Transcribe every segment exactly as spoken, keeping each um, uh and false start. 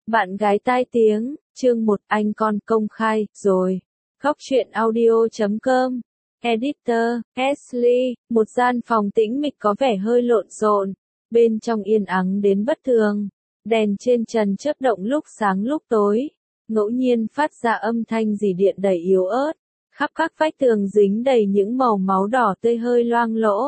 Bạn gái tai tiếng, chương một anh con công khai, rồi. Góc truyện audio chấm com. Editor, Ashley, một gian phòng tĩnh mịch có vẻ hơi lộn xộn, bên trong yên ắng đến bất thường. Đèn trên trần chớp động lúc sáng lúc tối, ngẫu nhiên phát ra âm thanh rỉ điện đầy yếu ớt. Khắp các vách tường dính đầy những màu máu đỏ tươi hơi loang lỗ.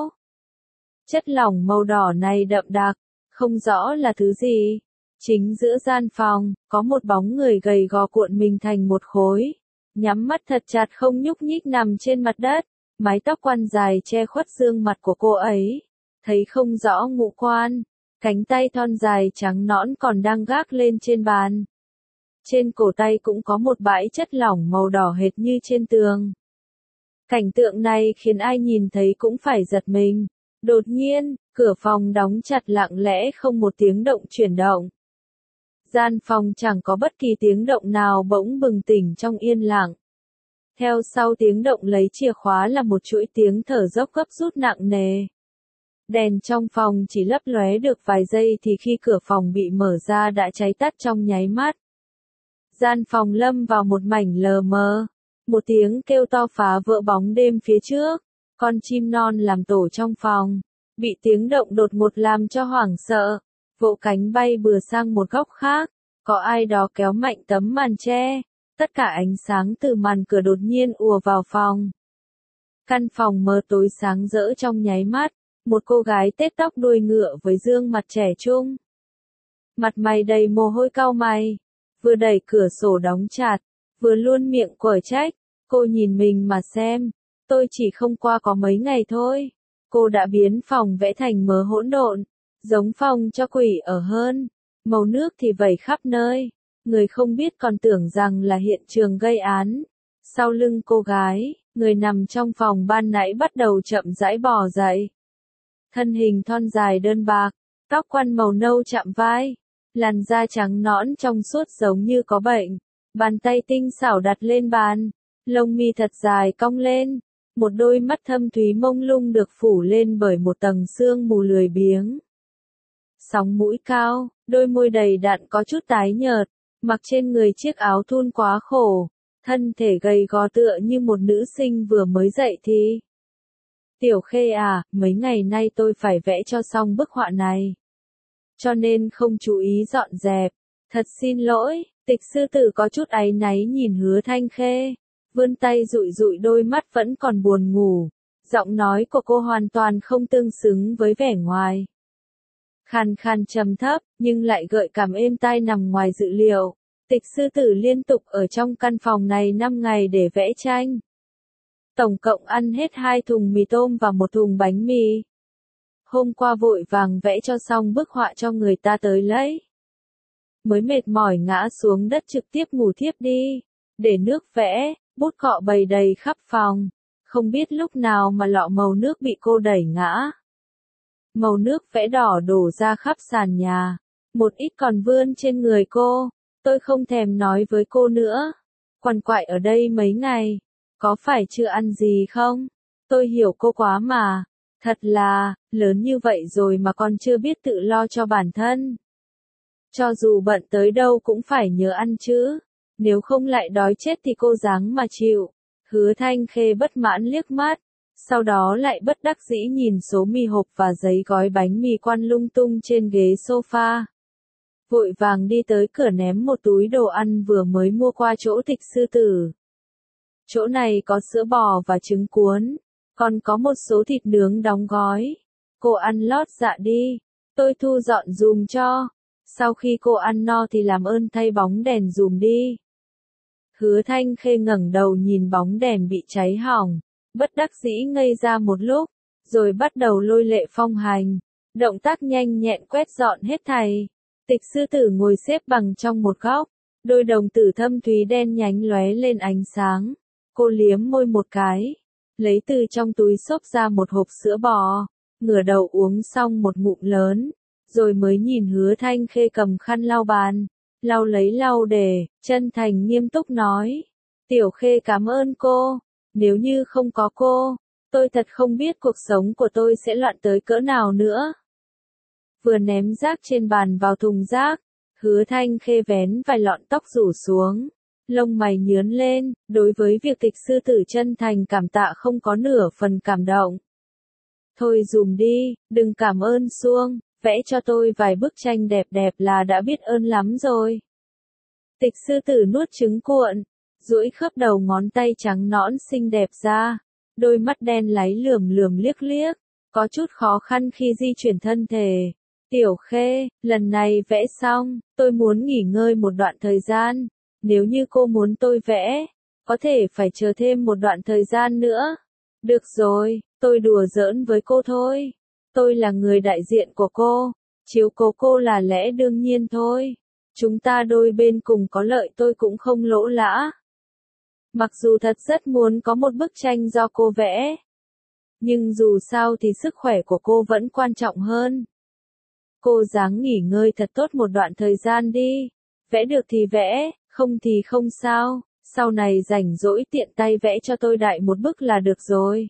Chất lỏng màu đỏ này đậm đặc, không rõ là thứ gì. Chính giữa gian phòng, có một bóng người gầy gò cuộn mình thành một khối. Nhắm mắt thật chặt không nhúc nhích nằm trên mặt đất, mái tóc quăn dài che khuất gương mặt của cô ấy. Thấy không rõ ngũ quan, cánh tay thon dài trắng nõn còn đang gác lên trên bàn. Trên cổ tay cũng có một bãi chất lỏng màu đỏ hệt như trên tường. Cảnh tượng này khiến ai nhìn thấy cũng phải giật mình. Đột nhiên, cửa phòng đóng chặt lặng lẽ không một tiếng động chuyển động. Gian phòng chẳng có bất kỳ tiếng động nào bỗng bừng tỉnh trong yên lặng. Theo sau tiếng động lấy chìa khóa là một chuỗi tiếng thở dốc gấp rút nặng nề. Đèn trong phòng chỉ lấp lóe được vài giây thì khi cửa phòng bị mở ra đã cháy tắt trong nháy mắt. Gian phòng lâm vào một mảnh lờ mờ. Một tiếng kêu to phá vỡ bóng đêm phía trước. Con chim non làm tổ trong phòng, bị tiếng động đột ngột làm cho hoảng sợ, vỗ cánh bay bừa sang một góc khác. Có ai đó kéo mạnh tấm màn che, tất cả ánh sáng từ màn cửa đột nhiên ùa vào phòng. Căn phòng mờ tối sáng rỡ trong nháy mắt, một cô gái tết tóc đuôi ngựa với gương mặt trẻ trung. Mặt mày đầy mồ hôi cau mày, vừa đẩy cửa sổ đóng chặt, vừa luôn miệng quở trách, cô nhìn mình mà xem. Tôi chỉ không qua có mấy ngày thôi, cô đã biến phòng vẽ thành mớ hỗn độn, giống phòng cho quỷ ở hơn, màu nước thì vẩy khắp nơi, người không biết còn tưởng rằng là hiện trường gây án. Sau lưng cô gái, người nằm trong phòng ban nãy bắt đầu chậm rãi bò dậy. Thân hình thon dài đơn bạc, tóc quăn màu nâu chạm vai, làn da trắng nõn trong suốt giống như có bệnh, bàn tay tinh xảo đặt lên bàn, lông mi thật dài cong lên. Một đôi mắt thâm thúy mông lung được phủ lên bởi một tầng sương mù lười biếng. Sóng mũi cao, đôi môi đầy đặn có chút tái nhợt, mặc trên người chiếc áo thun quá khổ, thân thể gầy gò tựa như một nữ sinh vừa mới dậy thì. Tiểu Khê à, mấy ngày nay tôi phải vẽ cho xong bức họa này. Cho nên không chú ý dọn dẹp. Thật xin lỗi, Tịch sư tử có chút áy náy nhìn Hứa Thanh Khê. Vươn tay dụi dụi đôi mắt vẫn còn buồn ngủ. Giọng nói của cô hoàn toàn không tương xứng với vẻ ngoài. Khàn khàn trầm thấp, nhưng lại gợi cảm êm tai nằm ngoài dự liệu. Tịch sư tử liên tục ở trong căn phòng này năm ngày để vẽ tranh. Tổng cộng ăn hết hai thùng mì tôm và một thùng bánh mì. Hôm qua vội vàng vẽ cho xong bức họa cho người ta tới lấy. Mới mệt mỏi ngã xuống đất trực tiếp ngủ thiếp đi. Để nước vẽ, bút cọ bày đầy khắp phòng, không biết lúc nào mà lọ màu nước bị cô đẩy ngã. Màu nước vẽ đỏ đổ ra khắp sàn nhà, một ít còn vươn trên người cô. Tôi không thèm nói với cô nữa. Quằn quại ở đây mấy ngày, có phải chưa ăn gì không? Tôi hiểu cô quá mà, thật là, lớn như vậy rồi mà còn chưa biết tự lo cho bản thân. Cho dù bận tới đâu cũng phải nhớ ăn chứ. Nếu không lại đói chết thì cô dáng mà chịu. Hứa Thanh Khê bất mãn liếc mắt, sau đó lại bất đắc dĩ nhìn số mì hộp và giấy gói bánh mì quăn lung tung trên ghế sofa. Vội vàng đi tới cửa ném một túi đồ ăn vừa mới mua qua chỗ Tịch sư tử. Chỗ này có sữa bò và trứng cuốn, còn có một số thịt nướng đóng gói. Cô ăn lót dạ đi, tôi thu dọn dùm cho. Sau khi cô ăn no thì làm ơn thay bóng đèn dùm đi. Hứa Thanh Khê ngẩng đầu nhìn bóng đèn bị cháy hỏng, bất đắc dĩ ngây ra một lúc, rồi bắt đầu lôi lệ phong hành, động tác nhanh nhẹn quét dọn hết thảy. Tịch sư tử ngồi xếp bằng trong một góc, đôi đồng tử thâm thúy đen nhánh lóe lên ánh sáng. Cô liếm môi một cái, lấy từ trong túi xốp ra một hộp sữa bò, ngửa đầu uống xong một ngụm lớn, rồi mới nhìn Hứa Thanh Khê cầm khăn lau bàn. Lau lấy lau để, chân thành nghiêm túc nói. Tiểu Khê cảm ơn cô, nếu như không có cô, tôi thật không biết cuộc sống của tôi sẽ loạn tới cỡ nào nữa. Vừa ném rác trên bàn vào thùng rác, Hứa Thanh Khê vén vài lọn tóc rủ xuống, lông mày nhướn lên, đối với việc tịch sư tử chân thành cảm tạ không có nửa phần cảm động. Thôi dùm đi, đừng cảm ơn suông, vẽ cho tôi vài bức tranh đẹp đẹp là đã biết ơn lắm rồi. Tịch sư tử nuốt trứng cuộn, duỗi khớp đầu ngón tay trắng nõn xinh đẹp ra, đôi mắt đen láy lườm lườm liếc liếc, có chút khó khăn khi di chuyển thân thể. Tiểu Khê, lần này vẽ xong, tôi muốn nghỉ ngơi một đoạn thời gian, nếu như cô muốn tôi vẽ, có thể phải chờ thêm một đoạn thời gian nữa. Được rồi, tôi đùa giỡn với cô thôi. Tôi là người đại diện của cô, chiếu cố cô là lẽ đương nhiên thôi. Chúng ta đôi bên cùng có lợi, tôi cũng không lỗ lã. Mặc dù thật rất muốn có một bức tranh do cô vẽ, nhưng dù sao thì sức khỏe của cô vẫn quan trọng hơn. Cô ráng nghỉ ngơi thật tốt một đoạn thời gian đi. Vẽ được thì vẽ, không thì không sao, sau này rảnh rỗi tiện tay vẽ cho tôi đại một bức là được rồi.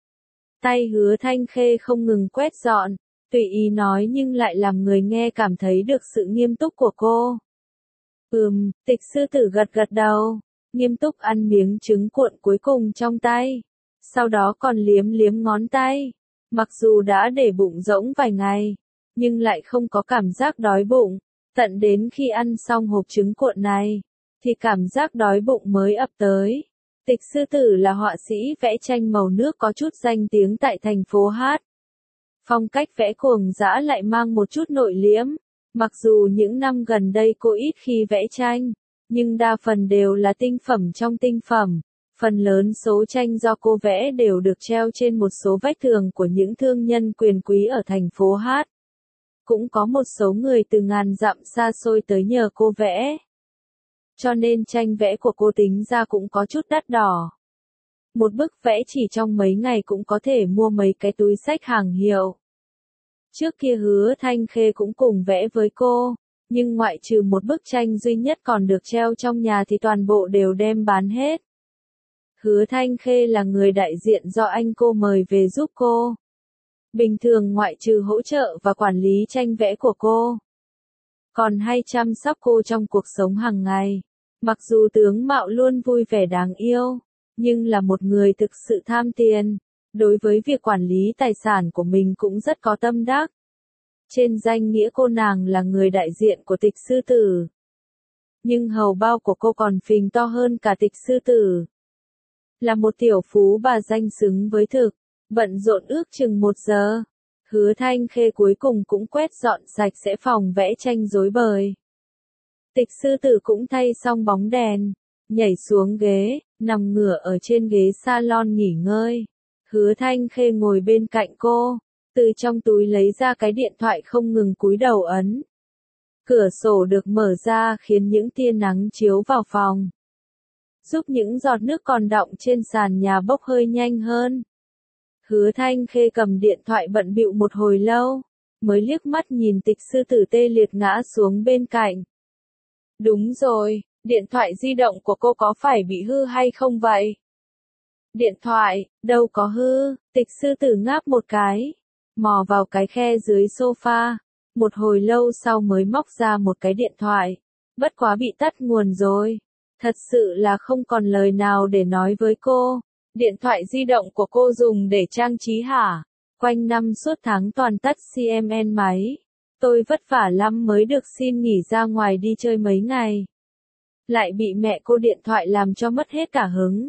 Tay Hứa Thanh Khê không ngừng quét dọn, tùy ý nói nhưng lại làm người nghe cảm thấy được sự nghiêm túc của cô. Ừm, tịch sư tử gật gật đầu, nghiêm túc ăn miếng trứng cuộn cuối cùng trong tay, sau đó còn liếm liếm ngón tay. Mặc dù đã để bụng rỗng vài ngày, nhưng lại không có cảm giác đói bụng, tận đến khi ăn xong hộp trứng cuộn này, thì cảm giác đói bụng mới ập tới. Tịch sư tử là họa sĩ vẽ tranh màu nước có chút danh tiếng tại thành phố Hát. Phong cách vẽ cuồng dã lại mang một chút nội liễm. Mặc dù những năm gần đây cô ít khi vẽ tranh, nhưng đa phần đều là tinh phẩm trong tinh phẩm. Phần lớn số tranh do cô vẽ đều được treo trên một số vách tường của những thương nhân quyền quý ở thành phố Hát. Cũng có một số người từ ngàn dặm xa xôi tới nhờ cô vẽ. Cho nên tranh vẽ của cô tính ra cũng có chút đắt đỏ. Một bức vẽ chỉ trong mấy ngày cũng có thể mua mấy cái túi xách hàng hiệu. Trước kia Hứa Thanh Khê cũng cùng vẽ với cô, nhưng ngoại trừ một bức tranh duy nhất còn được treo trong nhà thì toàn bộ đều đem bán hết. Hứa Thanh Khê là người đại diện do anh cô mời về giúp cô. Bình thường ngoại trừ hỗ trợ và quản lý tranh vẽ của cô, còn hay chăm sóc cô trong cuộc sống hàng ngày. Mặc dù tướng mạo luôn vui vẻ đáng yêu, nhưng là một người thực sự tham tiền. Đối với việc quản lý tài sản của mình cũng rất có tâm đắc. Trên danh nghĩa cô nàng là người đại diện của tịch sư tử. Nhưng hầu bao của cô còn phình to hơn cả tịch sư tử. Là một tiểu phú bà danh xứng với thực, bận rộn ước chừng một giờ. Hứa Thanh Khê cuối cùng cũng quét dọn sạch sẽ phòng vẽ tranh rối bời. Tịch sư tử cũng thay xong bóng đèn, nhảy xuống ghế, nằm ngửa ở trên ghế salon nghỉ ngơi. Hứa Thanh Khê ngồi bên cạnh cô, từ trong túi lấy ra cái điện thoại không ngừng cúi đầu ấn. Cửa sổ được mở ra khiến những tia nắng chiếu vào phòng, giúp những giọt nước còn đọng trên sàn nhà bốc hơi nhanh hơn. Hứa Thanh Khê cầm điện thoại bận bịu một hồi lâu, mới liếc mắt nhìn tịch sư tử tê liệt ngã xuống bên cạnh. Đúng rồi, điện thoại di động của cô có phải bị hư hay không vậy? Điện thoại, đâu có hư, tịch sư tử ngáp một cái, mò vào cái khe dưới sofa, một hồi lâu sau mới móc ra một cái điện thoại, bất quá bị tắt nguồn rồi. Thật sự là không còn lời nào để nói với cô. Điện thoại di động của cô dùng để trang trí hả? Quanh năm suốt tháng toàn tắt xê em en máy. Tôi vất vả lắm mới được xin nghỉ ra ngoài đi chơi mấy ngày. Lại bị mẹ cô điện thoại làm cho mất hết cả hứng.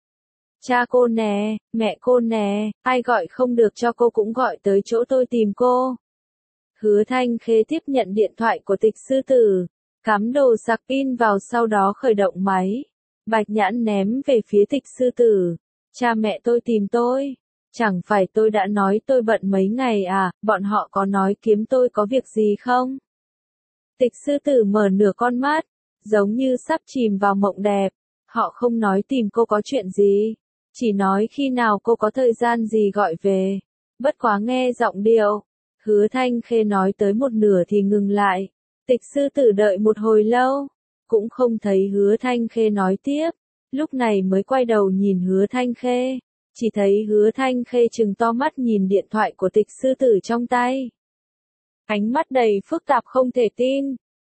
Cha cô nè, mẹ cô nè, ai gọi không được cho cô cũng gọi tới chỗ tôi tìm cô. Hứa Thanh Khê tiếp nhận điện thoại của tịch sư tử, cắm đồ sạc pin vào sau đó khởi động máy. Bạch nhãn ném về phía tịch sư tử. Cha mẹ tôi tìm tôi. Chẳng phải tôi đã nói tôi bận mấy ngày à, bọn họ có nói kiếm tôi có việc gì không? Tịch sư tử mở nửa con mắt, giống như sắp chìm vào mộng đẹp. Họ không nói tìm cô có chuyện gì, chỉ nói khi nào cô có thời gian gì gọi về. Bất quá nghe giọng điệu, Hứa Thanh Khê nói tới một nửa thì ngừng lại. Tịch sư tử đợi một hồi lâu, cũng không thấy Hứa Thanh Khê nói tiếp. Lúc này mới quay đầu nhìn Hứa Thanh Khê, chỉ thấy Hứa Thanh Khê trừng to mắt nhìn điện thoại của tịch sư tử trong tay. Ánh mắt đầy phức tạp không thể tin,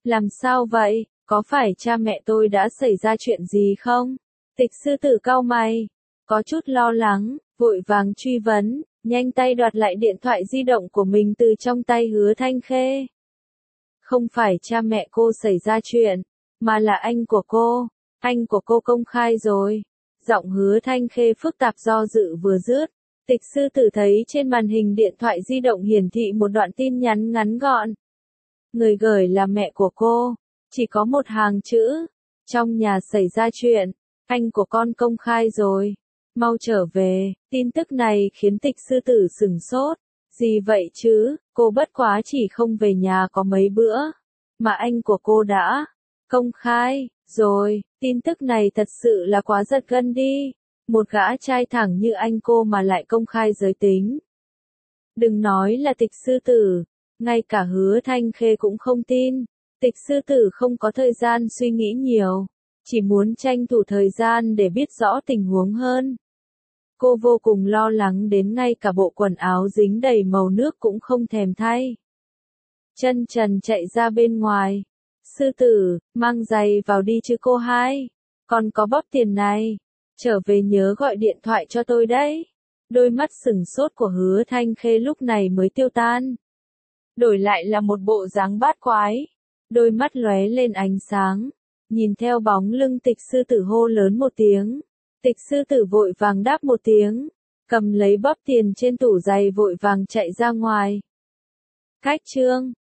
Làm sao vậy, có phải cha mẹ tôi đã xảy ra chuyện gì không? Tịch sư tử cau mày, có chút lo lắng, vội vàng truy vấn, nhanh tay đoạt lại điện thoại di động của mình từ trong tay Hứa Thanh Khê. Không phải cha mẹ cô xảy ra chuyện, mà là anh của cô, anh của cô công khai rồi. Giọng Hứa Thanh Khê phức tạp do dự vừa dứt, tịch sư tử thấy trên màn hình điện thoại di động hiển thị một đoạn tin nhắn ngắn gọn. Người gửi là mẹ của cô, chỉ có một hàng chữ, trong nhà xảy ra chuyện, anh của con công khai rồi, mau trở về. Tin tức này khiến tịch sư tử sửng sốt, gì vậy chứ, cô bất quá chỉ không về nhà có mấy bữa, mà anh của cô đã công khai rồi. Tin tức này thật sự là quá giật gân đi, một gã trai thẳng như anh cô mà lại công khai giới tính. Đừng nói là tịch sư tử, ngay cả Hứa Thanh Khê cũng không tin. Tịch sư tử không có thời gian suy nghĩ nhiều, chỉ muốn tranh thủ thời gian để biết rõ tình huống hơn. Cô vô cùng lo lắng đến ngay cả bộ quần áo dính đầy màu nước cũng không thèm thay. Chân trần chạy ra bên ngoài. Sư tử, mang giày vào đi chứ cô hai. Còn có bóp tiền này. Trở về nhớ gọi điện thoại cho tôi đấy. Đôi mắt sừng sốt của Hứa Thanh Khê lúc này mới tiêu tan. Đổi lại là một bộ dáng bát quái. Đôi mắt lóe lên ánh sáng. Nhìn theo bóng lưng tịch sư tử hô lớn một tiếng. Tịch sư tử vội vàng đáp một tiếng. Cầm lấy bóp tiền trên tủ giày vội vàng chạy ra ngoài. Cách chương